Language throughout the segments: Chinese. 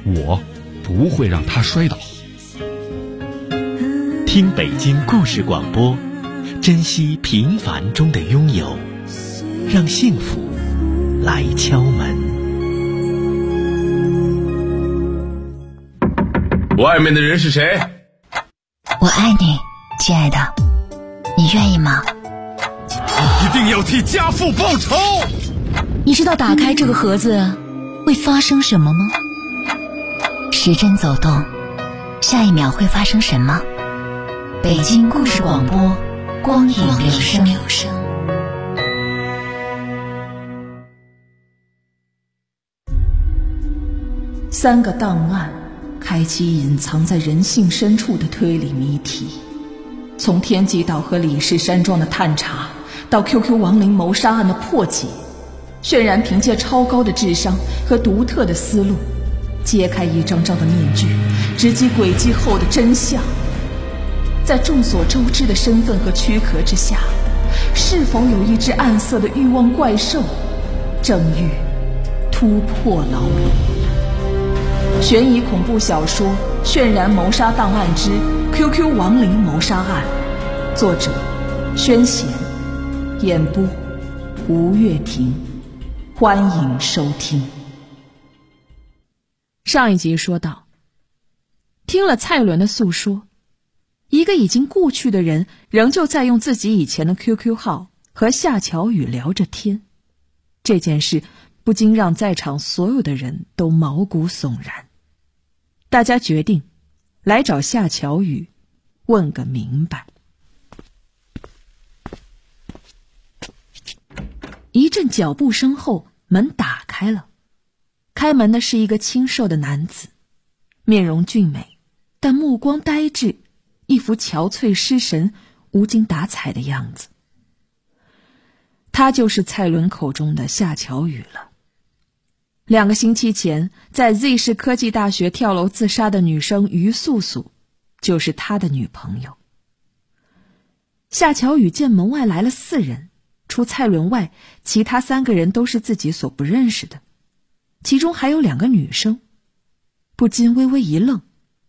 我不会让他摔倒。 听北京故事广播，珍惜平凡中的拥有，让幸福来敲门。 外面的人是谁？ 我爱你，亲爱的，你愿意吗？ 一定要替家父报仇！ 你知道打开这个盒子会发生什么吗？时针走动，下一秒会发生什么？北京故事广播，光影留声。 3个档案开启隐藏在人性深处的推理谜题，从天极岛和李氏山庄的探查，到 QQ 亡灵谋杀案的破解，渲然凭借超高的智商和独特的思路，揭开一张张的面具，直击轨迹后的真相。在众所周知的身份和躯壳之下，是否有一只暗色的欲望怪兽，正欲突破牢笼？悬疑恐怖小说《渲然谋杀档案之 QQ 亡灵谋杀案》，作者宣贤，演播吴月婷。欢迎收听。上一集说到，听了蔡伦的诉说，一个已经故去的人仍旧在用自己以前的 QQ 号和夏乔宇聊着天，这件事不禁让在场所有的人都毛骨悚然。大家决定来找夏乔宇问个明白。一阵脚步声后，门打开了。开门的是一个清瘦的男子，面容俊美，但目光呆滞，一副憔悴失神、无精打采的样子。他就是蔡伦口中的夏乔宇了。2个星期前，在 Z 市科技大学跳楼自杀的女生于素素，就是他的女朋友。夏乔宇见门外来了4人，除蔡伦外，其他3个人都是自己所不认识的，其中还有2个女生，不禁微微一愣。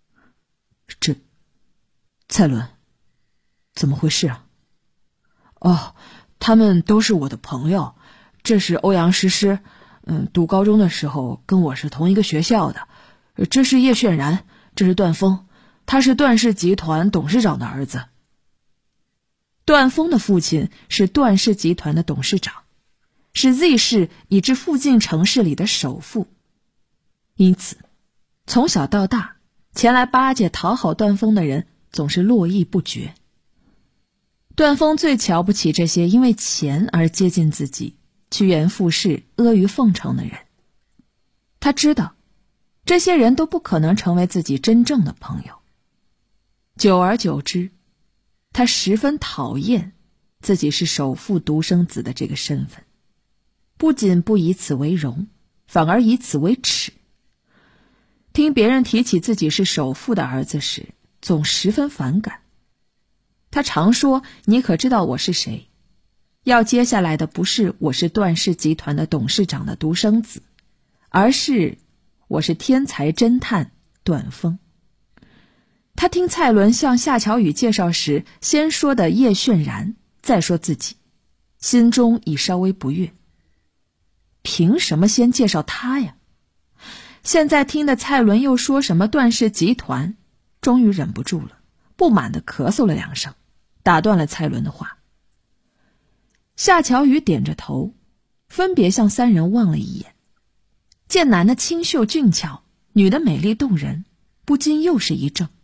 蔡伦，怎么回事啊？哦，他们都是我的朋友，这是欧阳诗诗，读高中的时候跟我是同一个学校的。这是叶炫然，这是段峰，他是段氏集团董事长的儿子。段峰的父亲是段氏集团的董事长，是 Z 市以至附近城市里的首富，因此从小到大，前来巴结讨好段峰的人总是络绎不绝。段峰最瞧不起这些因为钱而接近自己、趋炎附势、阿谀奉承的人。他知道这些人都不可能成为自己真正的朋友。久而久之，他十分讨厌自己是首富独生子的这个身份，不仅不以此为荣，反而以此为耻。听别人提起自己是首富的儿子时，总十分反感。他常说：“你可知道我是谁？”要接下来的不是我是段氏集团的董事长的独生子，而是我是天才侦探段峰。他听蔡伦向夏乔宇介绍时，先说的叶炫然，再说自己，心中已稍微不悦。凭什么先介绍他呀？现在听的蔡伦又说什么段氏集团，终于忍不住了，不满地咳嗽了2声，打断了蔡伦的话。夏乔宇点着头，分别向3人望了一眼，见男的清秀俊俏，女的美丽动人，不禁又是一怔。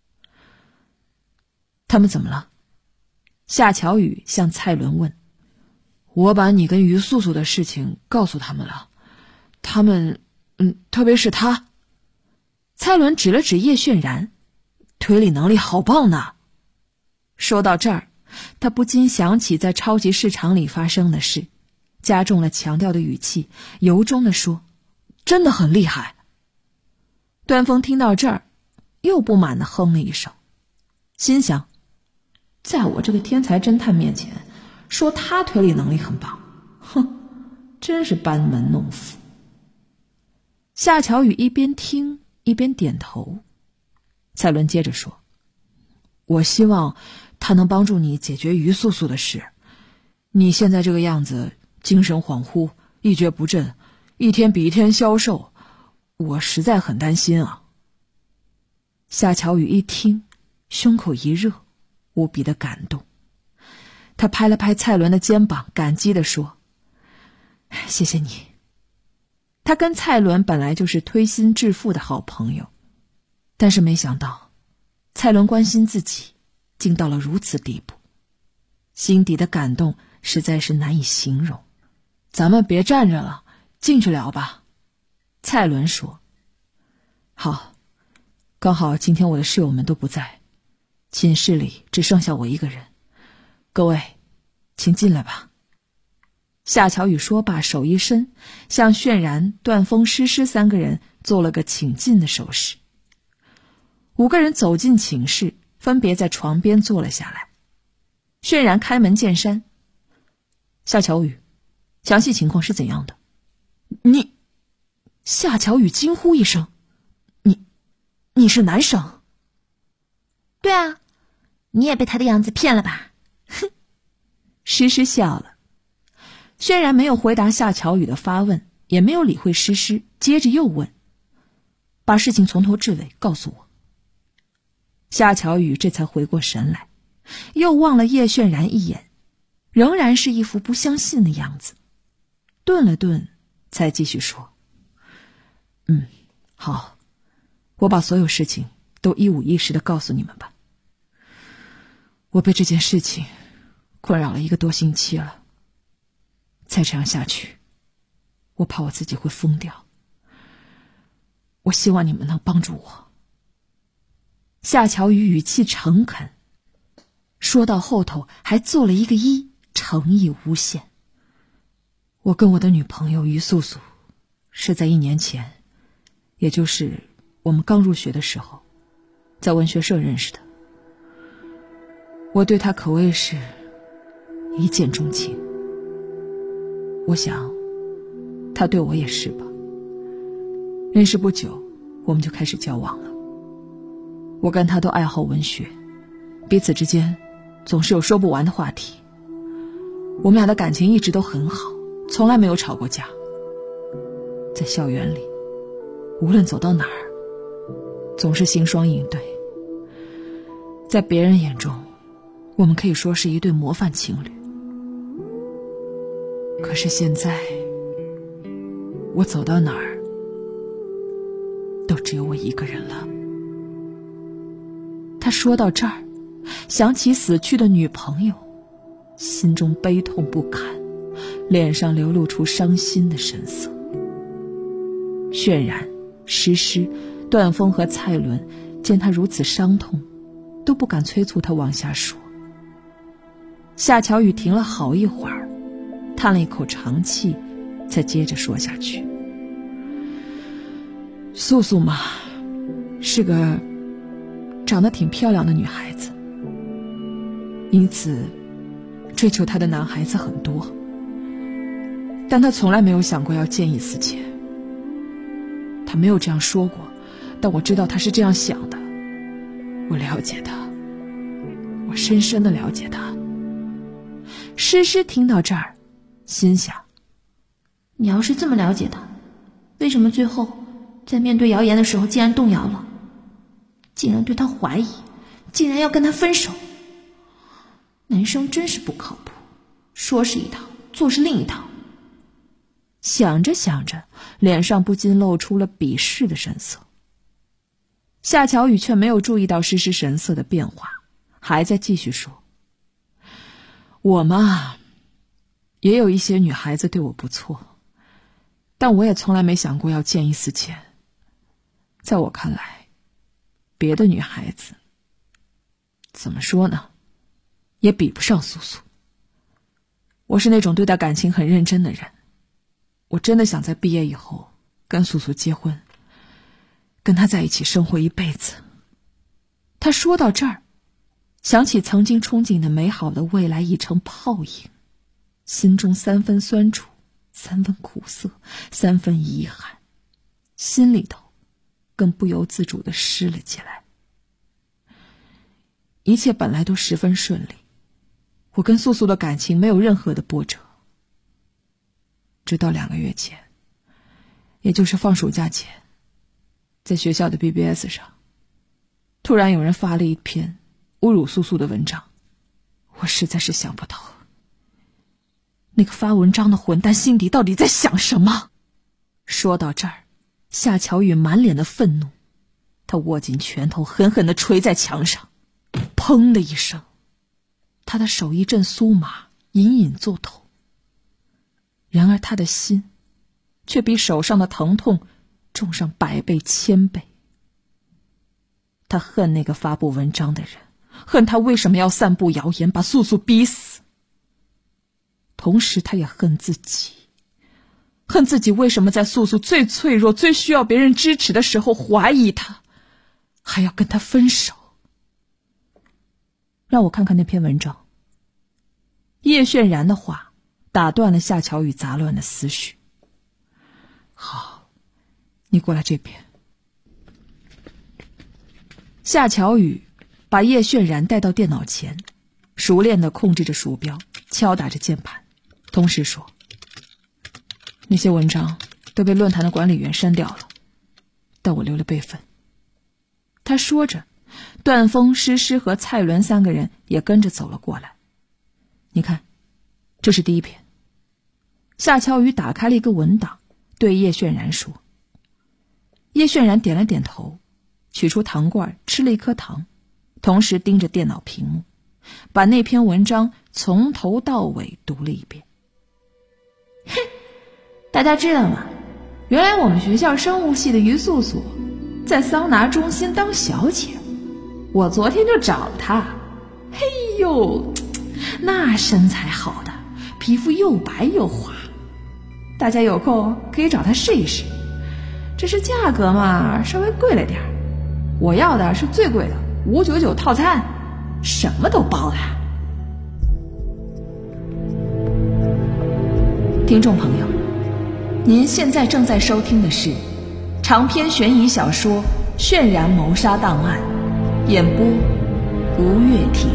他们怎么了？夏乔宇向蔡伦问。我把你跟于素素的事情告诉他们了，他们特别是他。蔡伦指了指叶炫然，推理能力好棒呢。说到这儿，他不禁想起在超级市场里发生的事，加重了强调的语气，由衷地说：“真的很厉害。”段峰听到这儿，又不满地哼了一声，心想：在我这个天才侦探面前，说他推理能力很棒，真是班门弄斧。夏乔宇一边听一边点头。蔡伦接着说：“我希望他能帮助你解决于素素的事。你现在这个样子，精神恍惚，一蹶不振，一天比一天消瘦，我实在很担心啊。”夏乔宇一听，胸口一热，无比的感动。他拍了拍蔡伦的肩膀，感激地说：“谢谢你。”他跟蔡伦本来就是推心置腹的好朋友，但是没想到蔡伦关心自己竟到了如此地步，心底的感动实在是难以形容。咱们别站着了，进去聊吧。蔡伦说：“好，刚好今天我的室友们都不在，寝室里只剩下我一个人，各位请进来吧。”夏乔宇说罢，手一伸，向渲然、段峰、诗诗三个人做了个请进的手势。5个人走进寝室，分别在床边坐了下来。渲然开门见山：“夏乔宇，详细情况是怎样的？”你……夏乔宇惊呼一声：“你是男生？”“ 对啊，你也被他的样子骗了吧？” 哼，诗诗笑了。渲然没有回答夏乔宇的发问，也没有理会诗诗，接着又问：“把事情从头至尾告诉我。”夏乔宇这才回过神来，又望了叶渲然一眼，仍然是一副不相信的样子，顿了顿，才继续说：“好，我把所有事情都一五一十的告诉你们吧。我被这件事情困扰了1个多星期了，再这样下去，我怕我自己会疯掉。我希望你们能帮助我。”夏乔宇语气诚恳，说到后头还做了一个揖，诚意无限。我跟我的女朋友于素素是在1年前，也就是我们刚入学的时候，在文学社认识的。我对她可谓是一见钟情，我想她对我也是吧。认识不久，我们就开始交往了。我跟她都爱好文学，彼此之间总是有说不完的话题。我们俩的感情一直都很好，从来没有吵过架。在校园里，无论走到哪儿，总是星双应对。在别人眼中，我们可以说是一对模范情侣。可是现在，我走到哪儿，都只有我一个人了。他说到这儿，想起死去的女朋友，心中悲痛不堪，脸上流露出伤心的神色。渲然、诗诗、段峰和蔡伦见他如此伤痛，都不敢催促他往下说。夏乔宇停了好一会儿，叹了一口长气，才接着说下去：“素素嘛，是个长得挺漂亮的女孩子，因此追求她的男孩子很多，但她从来没有想过要见异思迁。她没有这样说过，但我知道她是这样想的。我了解她，我深深的了解她。”诗诗听到这儿，心想： 你要是这么了解他，为什么最后在面对谣言的时候竟然动摇了，竟然对他怀疑，竟然要跟他分手？男生真是不靠谱，说是一套，做是另一套。 想着想着，脸上不禁露出了鄙视的神色。夏乔宇却没有注意到诗诗神色的变化，还在继续说：“我嘛，也有一些女孩子对我不错，但我也从来没想过要见异思迁。在我看来，别的女孩子，怎么说呢，也比不上素素。我是那种对待感情很认真的人，我真的想在毕业以后跟素素结婚，跟她在一起生活一辈子。”他说到这儿，想起曾经憧憬的美好的未来已成泡影，心中3分酸楚，3分苦涩，3分遗憾，心里头更不由自主地湿了起来。一切本来都十分顺利，我跟素素的感情没有任何的波折。直到2个月前，也就是放暑假前，在学校的 BBS 上，突然有人发了一篇侮辱素素的文章。我实在是想不到，那个发文章的混蛋心底到底在想什么。说到这儿，夏乔宇满脸的愤怒，他握紧拳头狠狠地捶在墙上，砰的一声，他的手一阵酥麻，隐隐作痛。然而他的心却比手上的疼痛重上100倍1000倍。他恨那个发布文章的人，恨他为什么要散布谣言，把素素逼死。同时他也恨自己，恨自己为什么在素素最脆弱、最需要别人支持的时候怀疑他，还要跟他分手。让我看看那篇文章。叶炫然的话打断了夏乔宇杂乱的思绪。好，你过来这边。夏乔宇把叶炫然带到电脑前，熟练地控制着鼠标，敲打着键盘，同时说：那些文章都被论坛的管理员删掉了，但我留了备份。他说着，段峰、诗诗和蔡伦3个人也跟着走了过来。你看，这是第一篇。夏乔宇打开了一个文档，对叶炫然说。叶炫然点了点头，取出糖罐吃了一颗糖，同时盯着电脑屏幕，把那篇文章从头到尾读了一遍。 哼，大家知道吗？原来我们学校生物系的于素素在桑拿中心当小姐，我昨天就找她。嘿呦，那身材好的，皮肤又白又滑，大家有空可以找她试一试。只是价格嘛，稍微贵了点，我要的是最贵的599套餐，什么都包了。 听众朋友，您现在正在收听的是长篇悬疑小说《渲染谋杀档案》，演播吴月婷。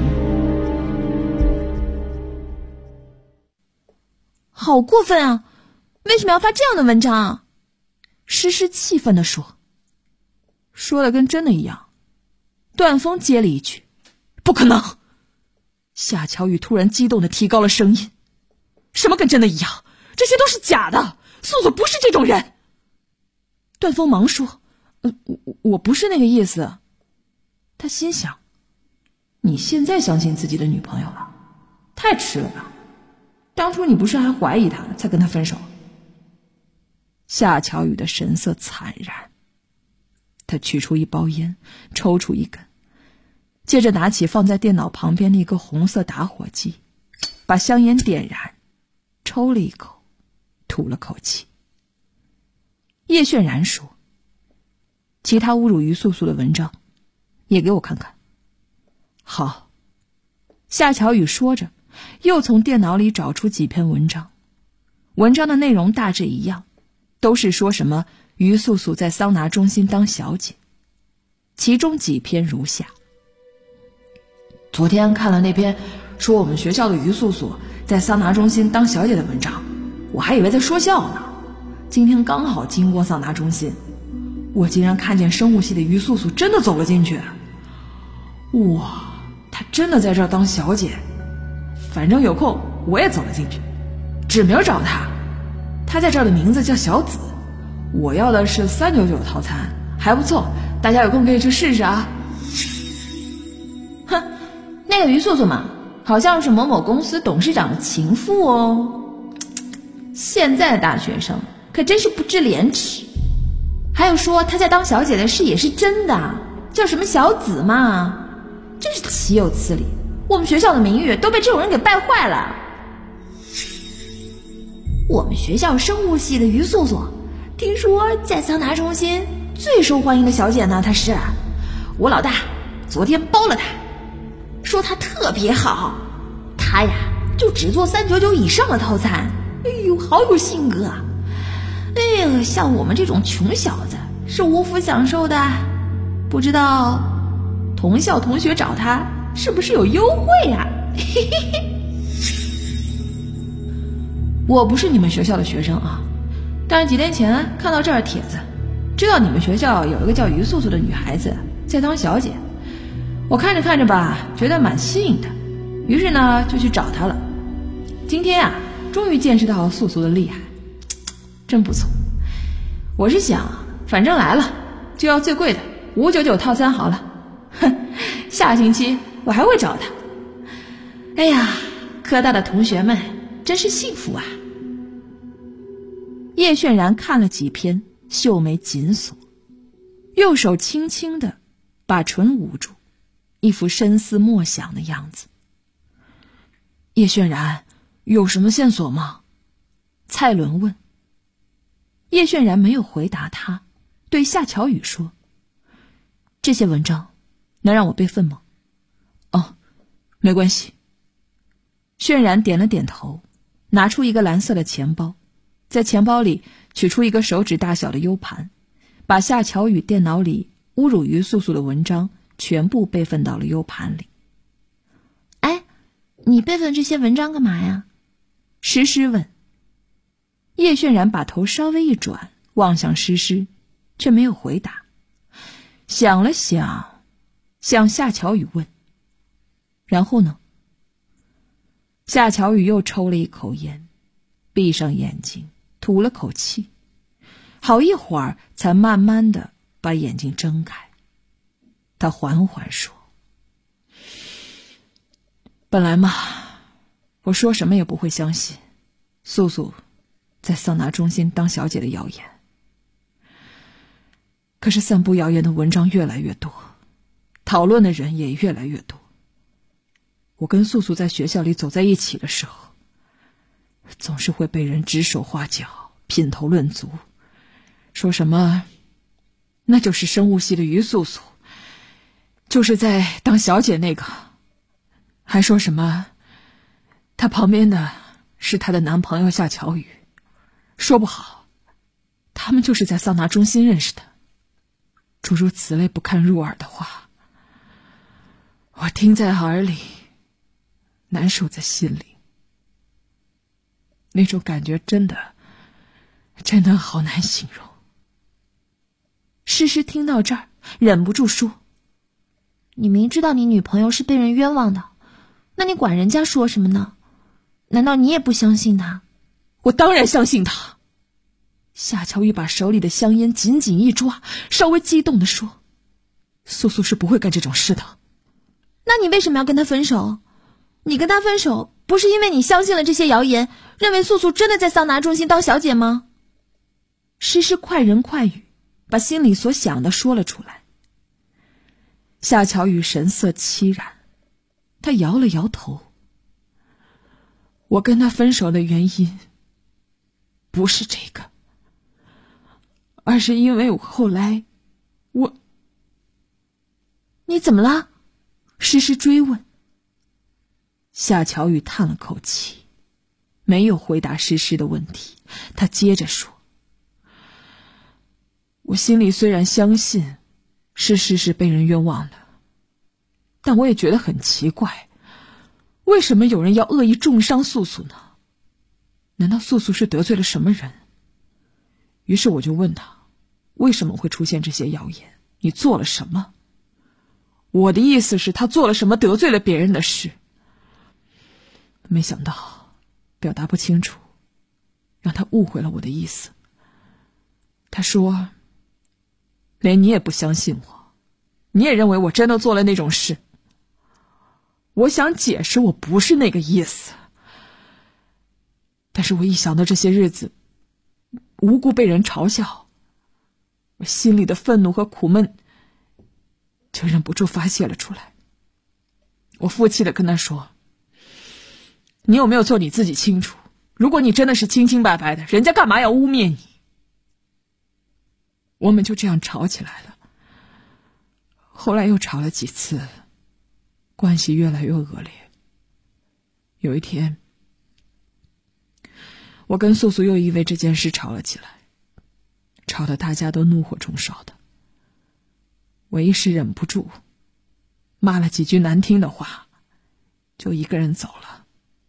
好过分啊！为什么要发这样的文章啊？ 诗诗气愤地说。说的跟真的一样。段峰接了一句：不可能！夏乔宇突然激动地提高了声音：什么跟真的一样？这些都是假的，素素不是这种人。段峰忙说：我不是那个意思。他心想：你现在相信自己的女朋友了？太迟了吧，当初你不是还怀疑她才跟她分手？夏乔宇的神色惨然，他取出一包烟，抽出一根，接着拿起放在电脑旁边的一个红色打火机，把香烟点燃，抽了一口，吐了口气。叶炫然说：其他侮辱于素素的文章也给我看看。好。夏乔宇说着，又从电脑里找出几篇文章，文章的内容大致一样，都是说什么于素素在桑拿中心当小姐。其中几篇如下：昨天看了那篇说我们学校的于素素在桑拿中心当小姐的文章，我还以为在说笑呢。今天刚好经过桑拿中心，我竟然看见生物系的于素素真的走了进去。哇，她真的在这儿当小姐。反正有空我也走了进去，指名找她。她在这儿的名字叫小紫，我要的是399套餐，还不错，大家有空可以去试试啊。 哼，那个于素素嘛，好像是某某公司董事长的情妇哦。现在的大学生可真是不知廉耻。还有说她在当小姐的事也是真的，叫什么小紫嘛，真是岂有此理！我们学校的名誉都被这种人给败坏了。我们学校生物系的于素素，听说在桑拿中心最受欢迎的小姐呢。她是我老大昨天包了她，说她特别好，她呀就只做399以上的套餐。哎呦，好有性格啊！哎呦，像我们这种穷小子是无福享受的，不知道同校同学找他是不是有优惠啊？我不是你们学校的学生啊，但是几天前看到这儿帖子，知道你们学校有一个叫于素素的女孩子在当小姐，我看着看着吧，觉得蛮吸引的，于是呢就去找她了。今天啊，终于见识到素素的厉害，真不错。我是想，反正来了就要最贵的599套餐好了。哼，下星期我还会找他。哎呀，科大的同学们真是幸福啊。叶渲然看了几篇，秀眉紧锁，右手轻轻地把唇捂住，一副深思默想的样子。叶渲然，有什么线索吗？蔡伦问。叶渲然没有回答他，对夏乔宇说：“这些文章能让我备份吗？”哦，没关系。渲然点了点头，拿出一个蓝色的钱包，在钱包里取出一个手指大小的 U 盘，把夏乔宇电脑里侮辱于素素的文章全部备份到了 U 盘里。哎，你备份这些文章干嘛呀？诗诗问。叶渲然把头稍微一转，望向诗诗，却没有回答。想了想，向夏乔宇问：“然后呢？”夏乔宇又抽了一口烟，闭上眼睛，吐了口气，好一会儿才慢慢的把眼睛睁开。他缓缓说：“本来嘛，我说什么也不会相信素素在桑拿中心当小姐的谣言。可是散布谣言的文章越来越多，讨论的人也越来越多。我跟素素在学校里走在一起的时候，总是会被人指手画脚，品头论足，说什么那就是生物系的于素素，就是在当小姐那个，还说什么她旁边的是她的男朋友夏乔宇，说不好他们就是在桑拿中心认识的，诸如此类不堪入耳的话，我听在耳里，难受在心里，那种感觉真的好难形容。诗诗听到这儿，忍不住说：“你明知道你女朋友是被人冤枉的，那你管人家说什么呢？难道你也不相信她？”我当然相信她。夏乔宇把手里的香烟紧紧一抓，稍微激动地说：“素素是不会干这种事的。”那你为什么要跟她分手？你跟她分手不是因为你相信了这些谣言，认为素素真的在桑拿中心当小姐吗？诗诗快人快语，把心里所想的说了出来。夏乔宇神色凄然，他摇了摇头。我跟他分手的原因不是这个，而是因为我后来你怎么了？诗诗追问。夏乔宇叹了口气，没有回答诗诗的问题。他接着说：“我心里虽然相信诗诗是被人冤枉的，但我也觉得很奇怪，为什么有人要恶意重伤素素呢？难道素素是得罪了什么人？”于是我就问他，为什么会出现这些谣言？你做了什么？我的意思是他做了什么得罪了别人的事。没想到表达不清楚，让他误会了我的意思。他说连你也不相信我，你也认为我真的做了那种事。我想解释我不是那个意思，但是我一想到这些日子无故被人嘲笑，我心里的愤怒和苦闷就忍不住发泄了出来。我负气地跟他说：“你有没有做你自己清楚？如果你真的是清清白白的，人家干嘛要污蔑你？”我们就这样吵起来了，后来又吵了几次，关系越来越恶劣。有一天，我跟素素又因为这件事吵了起来， 吵得大家都怒火中烧的。我一时忍不住，骂了几句难听的话，就一个人走了。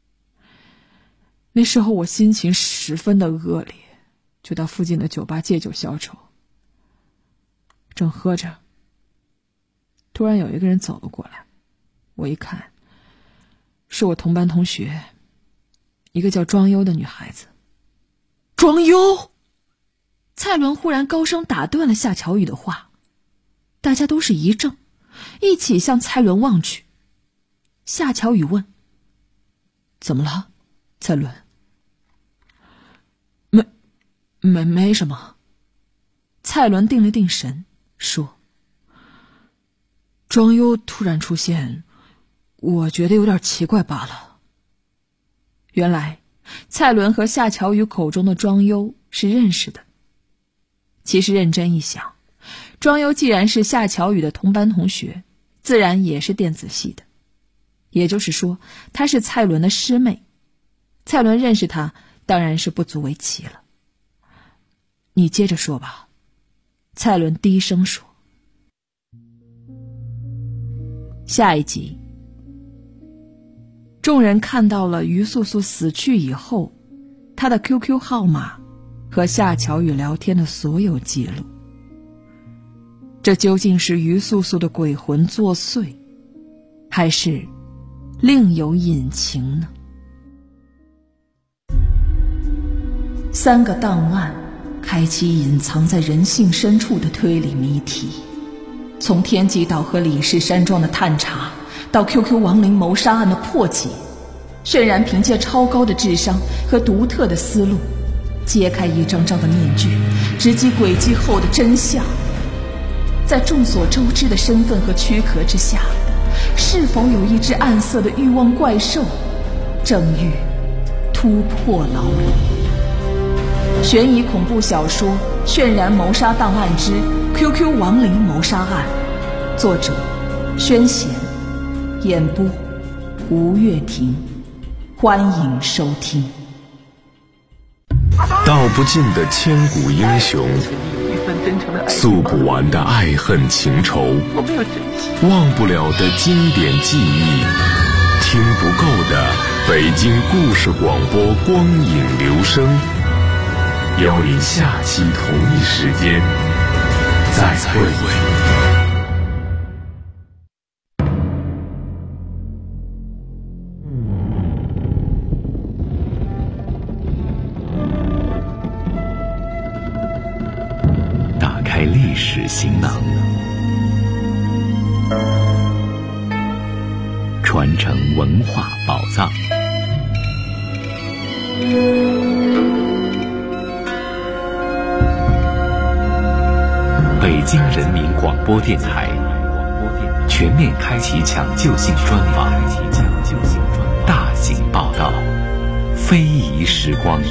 那时候我心情十分的恶劣，就到附近的酒吧借酒消愁。正喝着，突然有一个人走了过来，我一看，是我同班同学，一个叫庄优的女孩子。庄优！蔡伦忽然高声打断了夏乔宇的话，大家都是一怔，一起向蔡伦望去。夏乔宇问：怎么了，蔡伦？没什么。蔡伦定了定神，说：庄优突然出现，我觉得有点奇怪罢了。原来蔡伦和夏乔宇口中的庄优是认识的。其实认真一想，庄优既然是夏乔宇的同班同学，自然也是电子系的，也就是说她是蔡伦的师妹。蔡伦认识她当然是不足为奇了。你接着说吧，蔡伦低声说。下一集，众人看到了于素素死去以后，她的 QQ 号码和夏乔宇聊天的所有记录。这究竟是于素素的鬼魂作祟，还是另有隐情呢？3个档案开启隐藏在人性深处的推理谜题，从天际岛和李氏山庄的探查，到 QQ 亡灵谋杀案的破解，渲染凭借超高的智商和独特的思路，揭开一张张的面具，直击轨迹后的真相。在众所周知的身份和躯壳之下，是否有一只暗色的欲望怪兽，正欲突破牢笼？悬疑恐怖小说《渲染谋杀档案之 QQ 亡灵谋杀案》，作者宣贤，演播吴月婷。欢迎收听。 道不尽的千古英雄，诉不完的爱恨情仇，忘不了的经典记忆，听不够的北京故事广播光影留声。邀您下期同一时间再会。 打开历史行囊，传承文化宝藏。北京人民广播电台全面开启抢救性专访，大型报道，非遗时光。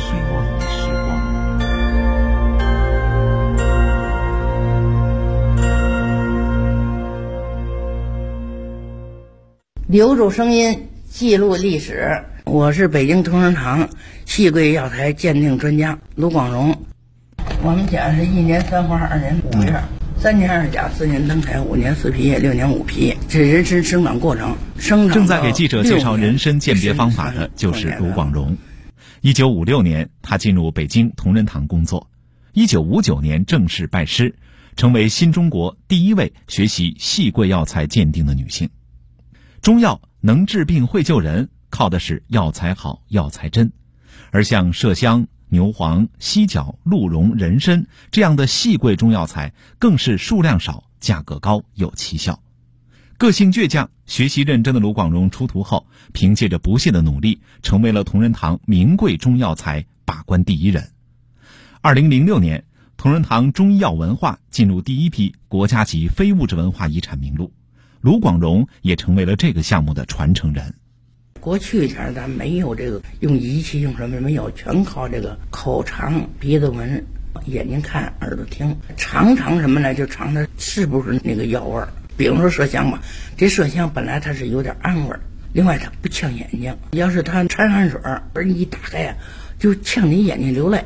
留住声音，记录历史。我是北京同仁堂细桂药材鉴定专家卢广荣。我们家是1年3花2年5月，3年2甲4年登台5年4皮6年5皮，这人参生长过程。 正在给记者介绍人参鉴别方法的就是卢广荣。1956年，他进入北京同仁堂工作。1959年正式拜师，成为新中国第一位学习细桂药材鉴定的女性。中药能治病会救人，靠的是药材好、药材真。而像麝香、牛黄、犀角、鹿茸、人参这样的细桂中药材，更是数量少、价格高、有奇效。个性倔强、学习认真的卢广荣出徒后，凭借着不懈的努力，成为了同仁堂名贵中药材把关第一人。2006年，同仁堂中医药文化进入第一批国家级非物质文化遗产名录，卢广荣也成为了这个项目的传承人。 过去前咱没有这个用仪器用什么没有，全靠这个口尝、鼻子闻、眼睛看、耳朵听，尝什么呢？就尝它是不是那个药味儿。比如说麝香吧，这麝香本来它是有点氨味儿，另外它不呛眼睛。要是它掺汗水，而你一打开呀，就呛你眼睛流泪。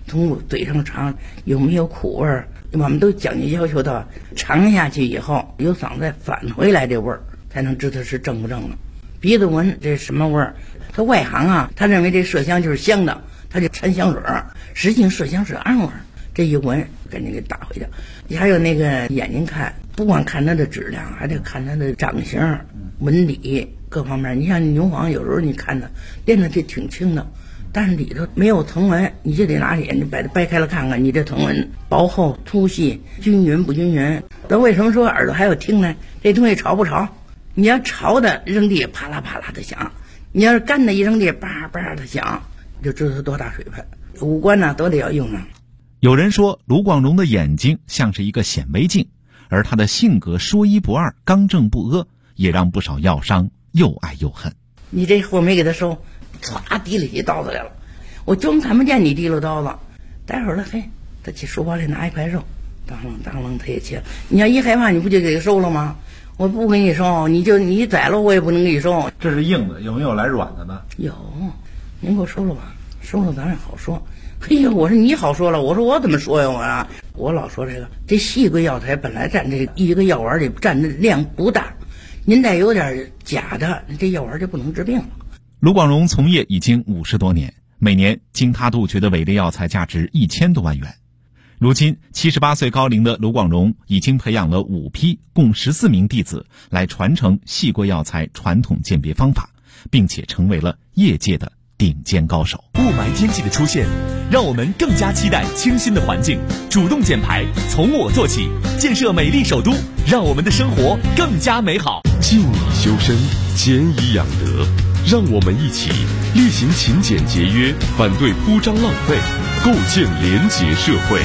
从嘴上尝有没有苦味儿，我们都讲究要求到尝下去以后有嗓子再返回来这味儿，才能知道是正不正的。鼻子闻这什么味儿？他外行啊，他认为这麝香就是香的，他就掺香水儿，实际上麝香是氨味儿。这一闻赶紧给打回去。还有那个眼睛看，不光看它的质量，还得看它的长形、纹理各方面。你像牛黄，有时候你看它练的这挺轻的，但是里头没有藤纹，你就得拿眼睛把它掰开了看看，你这藤纹薄厚、粗细、均匀不均匀。那为什么说耳朵还要听呢？这东西潮不潮？你要潮的扔地啪啦啪啦的响，你要是干的一扔地叭叭的响，就知道它多大水分。五官呢都得要用啊。 有人说卢广荣的眼睛像是一个显微镜，而他的性格说一不二、刚正不阿，也让不少药商又爱又恨。 你这货没给他收，唰提了起刀子来了，我装看不见你提了刀子。待会儿了，嘿，他去书包里拿一块肉，当啷当啷他也切。你要一害怕，你不就给他收了吗？我不给你收，你宰了我也不能给你收。 这是硬的，有没有来软的呢？ 有，您给我收了吧，收了咱也好说。嘿呀，我说你好说了，我说我怎么说呀？我老说这细桂药材本来占这一个药丸里占的量不大，您再有点假的，这药丸就不能治病了。 卢广荣从业已经50多年，每年经他杜绝的伪劣药材价值1000多万元。如今78岁高龄的卢广荣已经培养了5批共14名弟子来传承细桂药材传统鉴别方法，并且成为了业界的顶尖高手。 雾霾天气的出现，让我们更加期待清新的环境。主动减排，从我做起，建设美丽首都，让我们的生活更加美好。 静以修身，俭以养德，让我们一起厉行勤俭节约，反对铺张浪费，构建廉洁社会。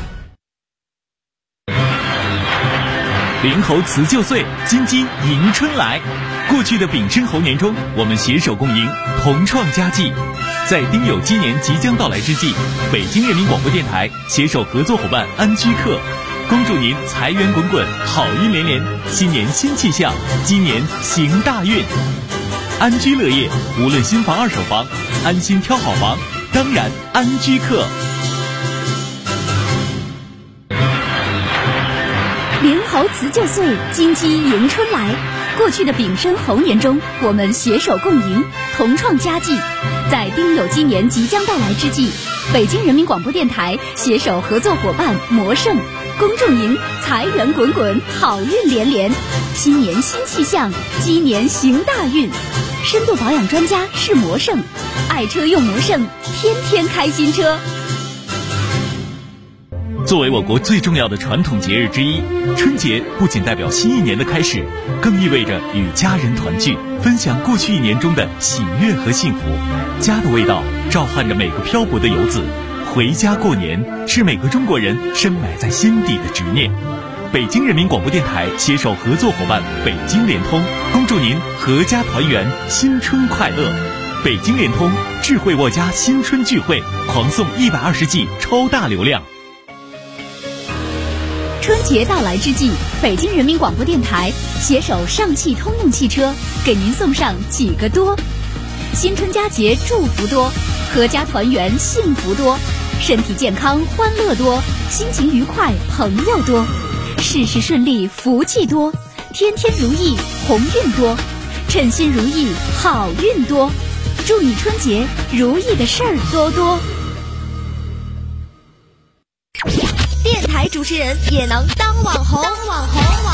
灵猴辞旧岁，金鸡迎春来。过去的丙申猴年中，我们携手共赢，同创佳绩。在丁酉鸡年即将到来之际，北京人民广播电台携手合作伙伴安居客，恭祝您财源滚滚，好运连连，新年新气象，鸡年行大运。安居乐业，无论新房二手房，安心挑好房，当然安居客。 灵猴辞旧岁，金鸡迎春来。过去的丙申猴年中，我们携手共赢，同创佳绩。在丁酉鸡年即将到来之际，北京人民广播电台携手合作伙伴魔圣，恭祝您财源滚滚，好运连连，新年新气象，鸡年行大运。深度保养专家是魔圣，爱车用魔圣，天天开新车。 作为我国最重要的传统节日之一，春节不仅代表新一年的开始，更意味着与家人团聚，分享过去一年中的喜悦和幸福。家的味道召唤着每个漂泊的游子，回家过年是每个中国人深埋在心底的执念。北京人民广播电台携手合作伙伴北京联通，恭祝您阖家团圆，新春快乐。北京联通智慧沃家新春聚会，狂送120 G 超大流量。 春节到来之际，北京人民广播电台携手上汽通用汽车，给您送上几个多：新春佳节祝福多，阖家团圆幸福多，身体健康欢乐多，心情愉快朋友多，事事顺利福气多，天天如意鸿运多，称心如意好运多。祝你春节如意的事儿多多。电台主持人也能当网红。